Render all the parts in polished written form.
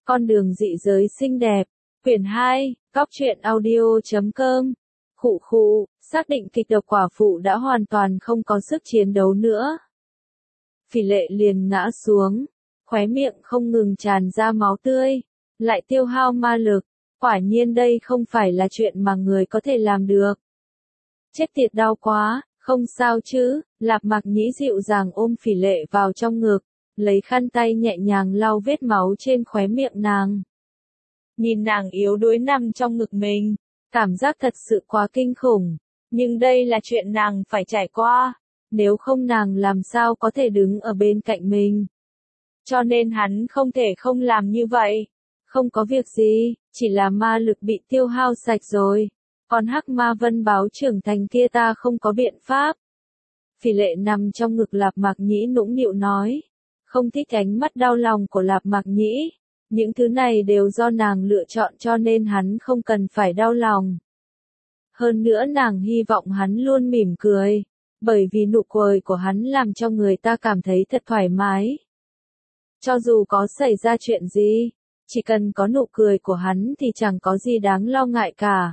Con đường dị giới xinh đẹp. Quyển 2, Góc truyện audio.com. Khụ khụ, xác định kịch độc quả phụ đã hoàn toàn không có sức chiến đấu nữa. Phỉ Lệ liền ngã xuống, khóe miệng không ngừng tràn ra máu tươi, lại tiêu hao ma lực. Quả nhiên đây không phải là chuyện mà người có thể làm được. Chết tiệt, đau quá, không sao chứ. Lạp Mạc Nhĩ dịu dàng ôm Phỉ Lệ vào trong ngực, lấy khăn tay nhẹ nhàng lau vết máu trên khóe miệng nàng. Nhìn nàng yếu đuối nằm trong ngực mình, cảm giác thật sự quá kinh khủng. Nhưng đây là chuyện nàng phải trải qua, nếu không nàng làm sao có thể đứng ở bên cạnh mình. Cho nên hắn không thể không làm như vậy. Không có việc gì, chỉ là ma lực bị tiêu hao sạch rồi. Còn hắc ma vân báo trưởng thành kia ta không có biện pháp. Phỉ Lệ nằm trong ngực Lạp Mạc Nhĩ nũng nịu nói. Không thích ánh mắt đau lòng của Lạp Mạc Nhĩ. Những thứ này đều do nàng lựa chọn cho nên hắn không cần phải đau lòng. Hơn nữa nàng hy vọng hắn luôn mỉm cười. Bởi vì nụ cười của hắn làm cho người ta cảm thấy thật thoải mái. Cho dù có xảy ra chuyện gì, chỉ cần có nụ cười của hắn thì chẳng có gì đáng lo ngại cả.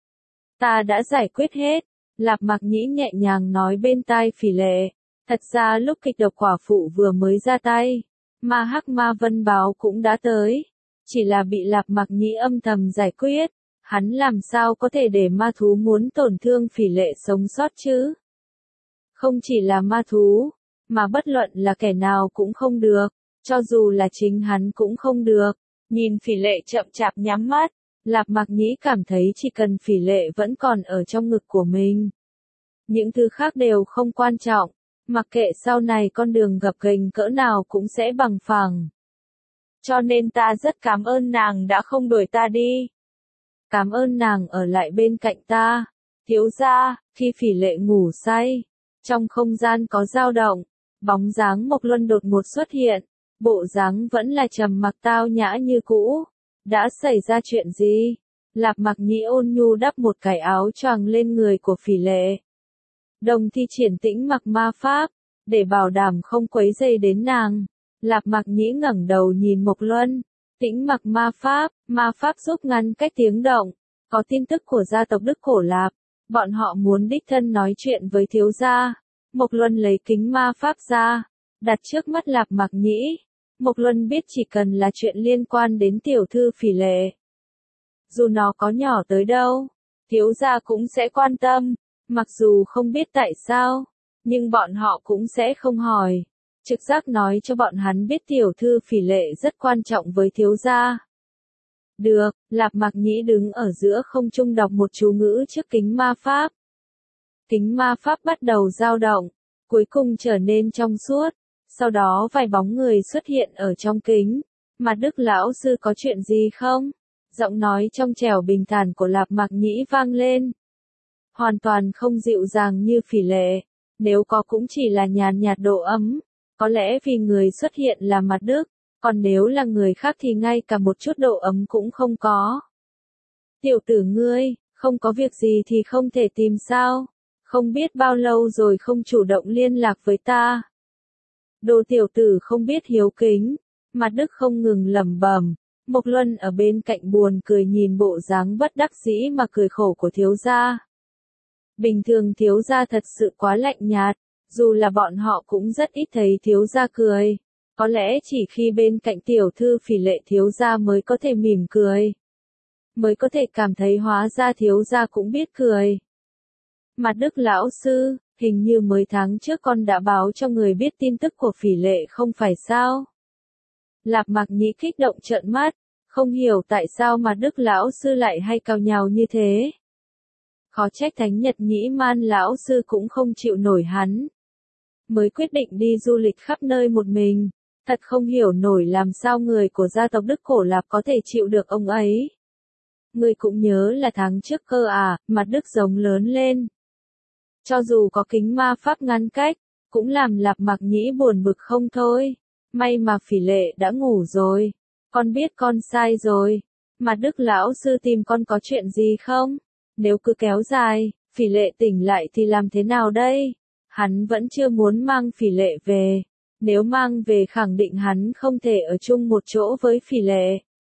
Ta đã giải quyết hết, Lạp Mạc Nhĩ nhẹ nhàng nói bên tai Phỉ Lệ. Thật ra lúc kịch độc quả phụ vừa mới ra tay, ma hắc ma vân báo cũng đã tới. Chỉ là bị Lạp Mạc Nhĩ âm thầm giải quyết, hắn làm sao có thể để ma thú muốn tổn thương Phỉ Lệ sống sót chứ? Không chỉ là ma thú, mà bất luận là kẻ nào cũng không được, cho dù là chính hắn cũng không được. Nhìn Phỉ Lệ chậm chạp nhắm mắt, Lạp Mạc Nhĩ cảm thấy chỉ cần Phỉ Lệ vẫn còn ở trong ngực của mình, những thứ khác đều không quan trọng, mặc kệ sau này con đường gập ghềnh cỡ nào cũng sẽ bằng phẳng. Cho nên ta rất cảm ơn nàng đã không đuổi ta đi. Cảm ơn nàng ở lại bên cạnh ta. Thiếu gia, khi Phỉ Lệ ngủ say, trong không gian có dao động, bóng dáng Mộc Luân đột ngột xuất hiện, bộ dáng vẫn là trầm mặc tao nhã như cũ. Đã xảy ra chuyện gì? Lạp Mạc Nhĩ ôn nhu đắp một cái áo choàng lên người của Phỉ Lệ. Đồng thi triển tĩnh mặc ma pháp, để bảo đảm không quấy rầy đến nàng. Lạp Mạc Nhĩ ngẩng đầu nhìn Mộc Luân. Tĩnh mặc ma pháp giúp ngăn cách tiếng động. Có tin tức của gia tộc Đức Cổ Lạp, bọn họ muốn đích thân nói chuyện với thiếu gia. Mộc Luân lấy kính ma pháp ra, đặt trước mắt Lạp Mạc Nhĩ. Mộc Luân biết chỉ cần là chuyện liên quan đến tiểu thư Phỉ Lệ, dù nó có nhỏ tới đâu, thiếu gia cũng sẽ quan tâm. Mặc dù không biết tại sao, nhưng bọn họ cũng sẽ không hỏi. Trực giác nói cho bọn hắn biết tiểu thư Phỉ Lệ rất quan trọng với thiếu gia. Được, Lạp Mạc Nhĩ đứng ở giữa không trung đọc một chú ngữ trước kính ma pháp. Kính ma pháp bắt đầu dao động, cuối cùng trở nên trong suốt. Sau đó vài bóng người xuất hiện ở trong kính. Mà Đức lão sư có chuyện gì không? Giọng nói trong trẻo bình thản của Lạp Mạc Nhĩ vang lên. Hoàn toàn không dịu dàng như Phỉ Lệ. Nếu có cũng chỉ là nhàn nhạt độ ấm. Có lẽ vì người xuất hiện là Mặt Đức. Còn nếu là người khác thì ngay cả một chút độ ấm cũng không có. Tiểu tử ngươi, không có việc gì thì không thể tìm sao? Không biết bao lâu rồi không chủ động liên lạc với ta. Đồ tiểu tử không biết hiếu kính. Mặt Đức không ngừng lẩm bẩm. Mộc Luân ở bên cạnh buồn cười nhìn bộ dáng bất đắc dĩ mà cười khổ của thiếu gia. Bình thường thiếu gia thật sự quá lạnh nhạt, dù là bọn họ cũng rất ít thấy thiếu gia cười. Có lẽ chỉ khi bên cạnh tiểu thư Phỉ Lệ thiếu gia mới có thể mỉm cười. Mới có thể cảm thấy hóa ra thiếu gia cũng biết cười. Mặt Đức lão sư, hình như mới tháng trước con đã báo cho người biết tin tức của Phỉ Lệ không phải sao? Lạp Mạc Nhĩ kích động trợn mắt, không hiểu tại sao mà Đức lão sư lại hay cào nhào như thế. Khó trách Thánh Nhật Nhĩ Man lão sư cũng không chịu nổi hắn. Mới quyết định đi du lịch khắp nơi một mình, thật không hiểu nổi làm sao người của gia tộc Đức Cổ Lạp có thể chịu được ông ấy. Người cũng nhớ là tháng trước cơ à, Mặt Đức giống lớn lên. Cho dù có kính ma pháp ngăn cách, cũng làm Lạp Mạc Nhĩ buồn bực không thôi. May mà Phỉ Lệ đã ngủ rồi. Con biết con sai rồi. Mặt Đức lão sư tìm con có chuyện gì không? Nếu cứ kéo dài, Phỉ Lệ tỉnh lại thì làm thế nào đây? Hắn vẫn chưa muốn mang Phỉ Lệ về. Nếu mang về khẳng định hắn không thể ở chung một chỗ với Phỉ Lệ.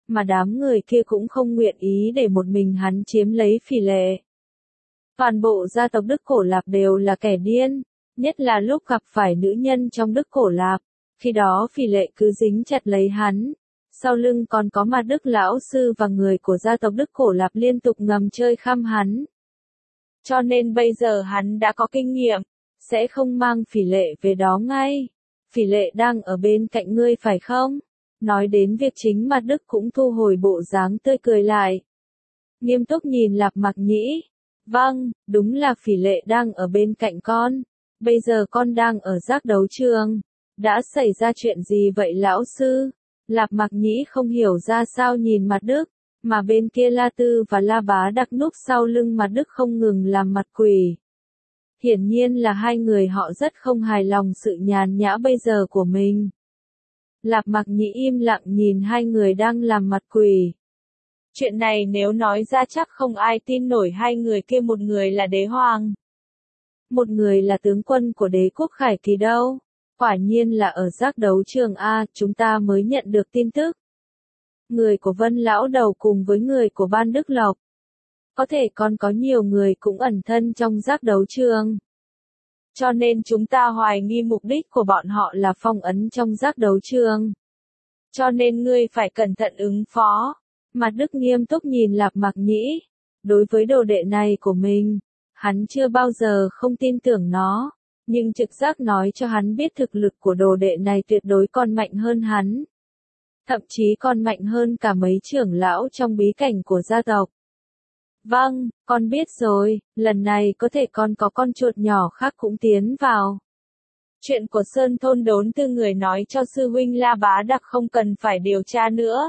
mà đám người kia cũng không nguyện ý để một mình hắn chiếm lấy Phỉ Lệ. Toàn bộ gia tộc Đức Cổ Lạp đều là kẻ điên, nhất là lúc gặp phải nữ nhân trong Đức Cổ Lạp, khi đó Phỉ Lệ cứ dính chặt lấy hắn. Sau lưng còn có mặt Đức Lão Sư và người của gia tộc Đức Cổ Lạp liên tục ngầm chơi khăm hắn. Cho nên bây giờ hắn đã có kinh nghiệm, sẽ không mang Phỉ Lệ về đó ngay. Phỉ Lệ đang ở bên cạnh ngươi phải không? Nói đến việc chính mặt Đức cũng thu hồi bộ dáng tươi cười lại. Nghiêm túc nhìn Lạp Mặc Nhĩ. Vâng, đúng là Phỉ Lệ đang ở bên cạnh con. Bây giờ con đang ở giác đấu trường. Đã xảy ra chuyện gì vậy lão sư? Lạp Mặc Nhĩ không hiểu ra sao nhìn mặt Đức, mà bên kia La Tư và La Bá Đặc núp sau lưng mặt Đức không ngừng làm mặt quỷ. Hiển nhiên là hai người họ rất không hài lòng sự nhàn nhã bây giờ của mình. Lạp Mặc Nhĩ im lặng nhìn hai người đang làm mặt quỷ. Chuyện này nếu nói ra chắc không ai tin nổi, hai người kia một người là đế hoàng, một người là tướng quân của đế quốc Khải Kỳ đâu. Quả nhiên là ở giác đấu trường A, chúng ta mới nhận được tin tức. Người của Vân Lão Đầu cùng với người của Ban Đức Lộc. Có thể còn có nhiều người cũng ẩn thân trong giác đấu trường. Cho nên chúng ta hoài nghi mục đích của bọn họ là phong ấn trong giác đấu trường. Cho nên ngươi phải cẩn thận ứng phó. Mặt Đức nghiêm túc nhìn Lạp Mặc Nhĩ. Đối với đồ đệ này của mình, hắn chưa bao giờ không tin tưởng nó. Nhưng trực giác nói cho hắn biết thực lực của đồ đệ này tuyệt đối còn mạnh hơn hắn. Thậm chí còn mạnh hơn cả mấy trưởng lão trong bí cảnh của gia tộc. Vâng, con biết rồi, lần này có thể con có con chuột nhỏ khác cũng tiến vào. Chuyện của Sơn Thôn Đốn Tư người nói cho sư huynh La Bá Đặc không cần phải điều tra nữa.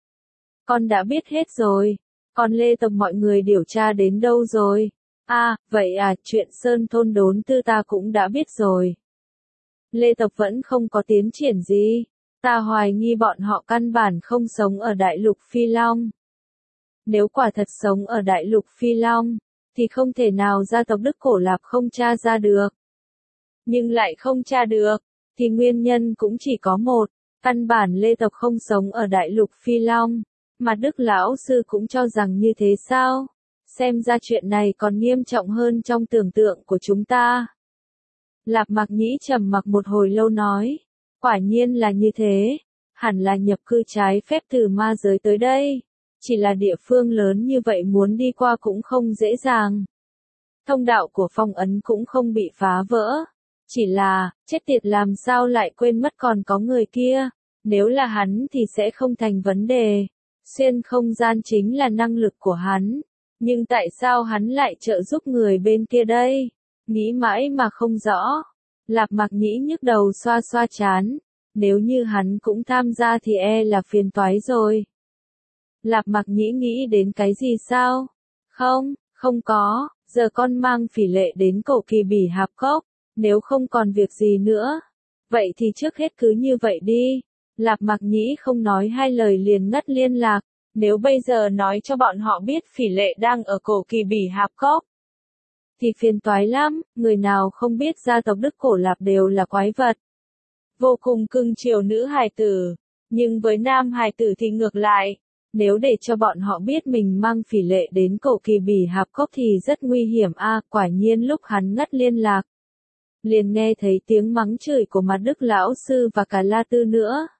Con đã biết hết rồi, còn Lê tộc mọi người điều tra đến đâu rồi? Vậy chuyện Sơn Thôn Đốn Tư ta cũng đã biết rồi. Lê tộc vẫn không có tiến triển gì, ta hoài nghi bọn họ căn bản không sống ở Đại Lục Phi Long. Nếu quả thật sống ở Đại Lục Phi Long, thì không thể nào gia tộc Đức Cổ Lạp không tra ra được. Nhưng lại không tra được, thì nguyên nhân cũng chỉ có một, căn bản Lê tộc không sống ở Đại Lục Phi Long. Mà Đức Lão Sư cũng cho rằng như thế sao? Xem ra chuyện này còn nghiêm trọng hơn trong tưởng tượng của chúng ta. Lạp Mặc Nhĩ trầm mặc một hồi lâu nói, quả nhiên là như thế, hẳn là nhập cư trái phép từ ma giới tới đây. Chỉ là địa phương lớn như vậy muốn đi qua cũng không dễ dàng. Thông đạo của phong ấn cũng không bị phá vỡ. Chỉ là, chết tiệt làm sao lại quên mất còn có người kia. Nếu là hắn thì sẽ không thành vấn đề. Xuyên không gian chính là năng lực của hắn. Nhưng tại sao hắn lại trợ giúp người bên kia đây? Nghĩ mãi mà không rõ. Lạp Mặc Nhĩ nhức đầu xoa xoa trán. Nếu như hắn cũng tham gia thì là phiền toái rồi. Lạp Mặc Nhĩ nghĩ đến cái gì sao? Không có, giờ con mang Phỉ Lệ đến Cổ Kỳ Bỉ Hạp Cốc, nếu không còn việc gì nữa. Vậy thì trước hết cứ như vậy đi. Lạp Mặc Nhĩ không nói hai lời liền ngắt liên lạc, nếu bây giờ nói cho bọn họ biết Phỉ Lệ đang ở Cổ Kỳ Bỉ Hạp Cốc, thì phiền toái lắm, người nào không biết gia tộc Đức Cổ Lạp đều là quái vật. Vô cùng cưng chiều nữ hài tử, nhưng với nam hài tử thì ngược lại. Nếu để cho bọn họ biết mình mang Phỉ Lệ đến Cổ Kỳ Bỉ Hạp Cốc thì rất nguy hiểm quả nhiên lúc hắn ngắt liên lạc. Liền nghe thấy tiếng mắng chửi của mặt Đức Lão Sư và cả La Tư nữa.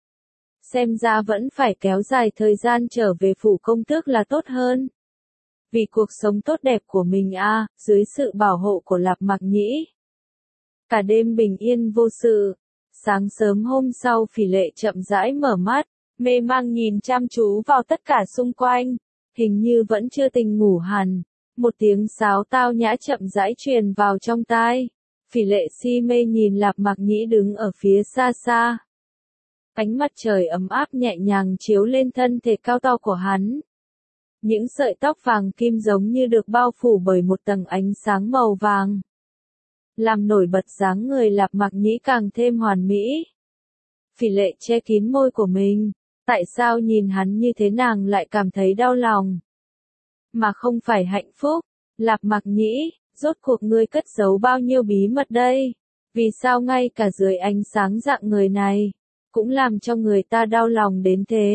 Xem ra vẫn phải kéo dài thời gian trở về phủ công tước là tốt hơn. Vì cuộc sống tốt đẹp của mình dưới sự bảo hộ của Lạp Mặc Nhĩ. Cả đêm bình yên vô sự. Sáng sớm hôm sau Phỉ Lệ chậm rãi mở mắt. Mê mang nhìn chăm chú vào tất cả xung quanh, hình như vẫn chưa tỉnh ngủ hẳn. Một tiếng sáo tao nhã chậm rãi truyền vào trong tai. Phỉ Lệ si mê nhìn Lạp Mặc Nhĩ đứng ở phía xa xa. Ánh mặt trời ấm áp nhẹ nhàng chiếu lên thân thể cao to của hắn. Những sợi tóc vàng kim giống như được bao phủ bởi một tầng ánh sáng màu vàng. Làm nổi bật dáng người Lạp Mặc Nhĩ càng thêm hoàn mỹ. Phỉ Lệ che kín môi của mình. Tại sao nhìn hắn như thế nàng lại cảm thấy đau lòng? Mà không phải hạnh phúc. Lạp Mặc Nhĩ, rốt cuộc ngươi cất giấu bao nhiêu bí mật đây? Vì sao ngay cả dưới ánh sáng dạng người này, cũng làm cho người ta đau lòng đến thế?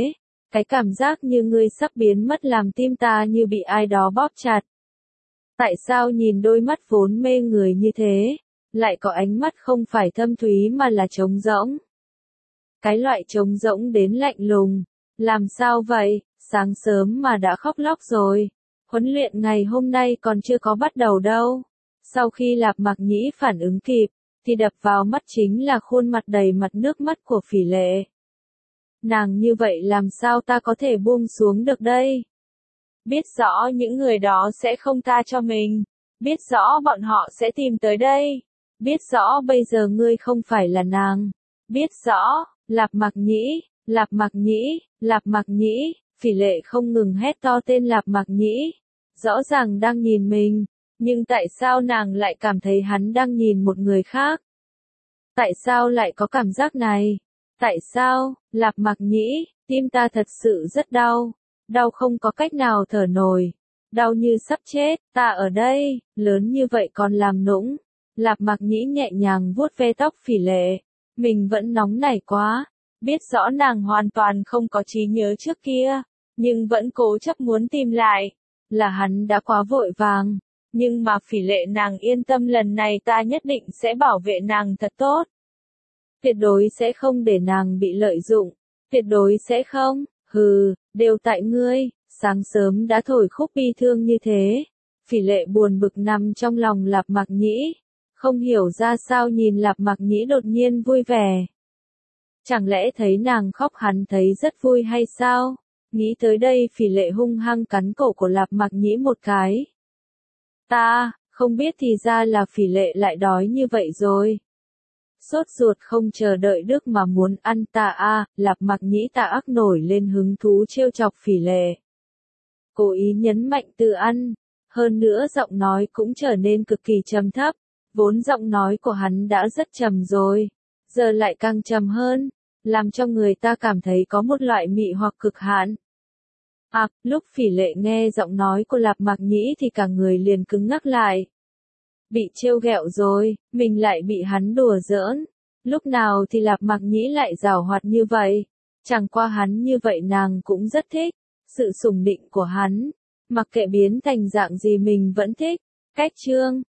Cái cảm giác như ngươi sắp biến mất làm tim ta như bị ai đó bóp chặt. Tại sao nhìn đôi mắt vốn mê người như thế, lại có ánh mắt không phải thâm thúy mà là trống rỗng? Cái loại trống rỗng đến lạnh lùng. Làm sao vậy, sáng sớm mà đã khóc lóc rồi. Huấn luyện ngày hôm nay còn chưa có bắt đầu đâu. Sau khi Lạp Mạc Nhĩ phản ứng kịp, thì đập vào mắt chính là khuôn mặt đầy mặt nước mắt của Phỉ Lệ. Nàng như vậy làm sao ta có thể buông xuống được đây? Biết rõ những người đó sẽ không tha cho mình. Biết rõ bọn họ sẽ tìm tới đây. Biết rõ bây giờ ngươi không phải là nàng. Biết rõ, Lạp Mạc Nhĩ, Lạp Mạc Nhĩ, Lạp Mạc Nhĩ, Phỉ Lệ không ngừng hét to tên Lạp Mạc Nhĩ. Rõ ràng đang nhìn mình, nhưng tại sao nàng lại cảm thấy hắn đang nhìn một người khác? Tại sao lại có cảm giác này? Tại sao, Lạp Mạc Nhĩ, tim ta thật sự rất đau. Đau không có cách nào thở nổi. Đau như sắp chết, ta ở đây, lớn như vậy còn làm nũng. Lạp Mạc Nhĩ nhẹ nhàng vuốt ve tóc Phỉ Lệ. Mình vẫn nóng nảy quá. Biết rõ nàng hoàn toàn không có trí nhớ trước kia, nhưng vẫn cố chấp muốn tìm lại. Là hắn đã quá vội vàng. Nhưng mà Phỉ Lệ nàng yên tâm, lần này ta nhất định sẽ bảo vệ nàng thật tốt. Tuyệt đối sẽ không để nàng bị lợi dụng. Tuyệt đối sẽ không, hừ, đều tại ngươi, sáng sớm đã thổi khúc bi thương như thế. Phỉ Lệ buồn bực nằm trong lòng Lạp Mạc Nhĩ. Không hiểu ra sao nhìn Lạp Mạc Nhĩ đột nhiên vui vẻ. Chẳng lẽ thấy nàng khóc hắn thấy rất vui hay sao? Nghĩ tới đây Phỉ Lệ hung hăng cắn cổ của Lạp Mạc Nhĩ một cái. Ta, không biết thì ra là Phỉ Lệ lại đói như vậy rồi. Sốt ruột không chờ đợi được mà muốn ăn ta a, Lạp Mạc Nhĩ ta ác nổi lên hứng thú trêu chọc Phỉ Lệ. Cố ý nhấn mạnh từ ăn, hơn nữa giọng nói cũng trở nên cực kỳ trầm thấp, vốn giọng nói của hắn đã rất trầm rồi, giờ lại càng trầm hơn, làm cho người ta cảm thấy có một loại mị hoặc cực hạn. Lúc Phỉ Lệ nghe giọng nói của Lạp Mạc Nhĩ thì cả người liền cứng ngắc lại. Bị trêu ghẹo rồi, mình lại bị hắn đùa giỡn. Lúc nào thì Lạp Mạc Nhĩ lại giảo hoạt như vậy. Chẳng qua hắn như vậy nàng cũng rất thích. Sự sủng nịnh của hắn, mặc kệ biến thành dạng gì mình vẫn thích. Cách chương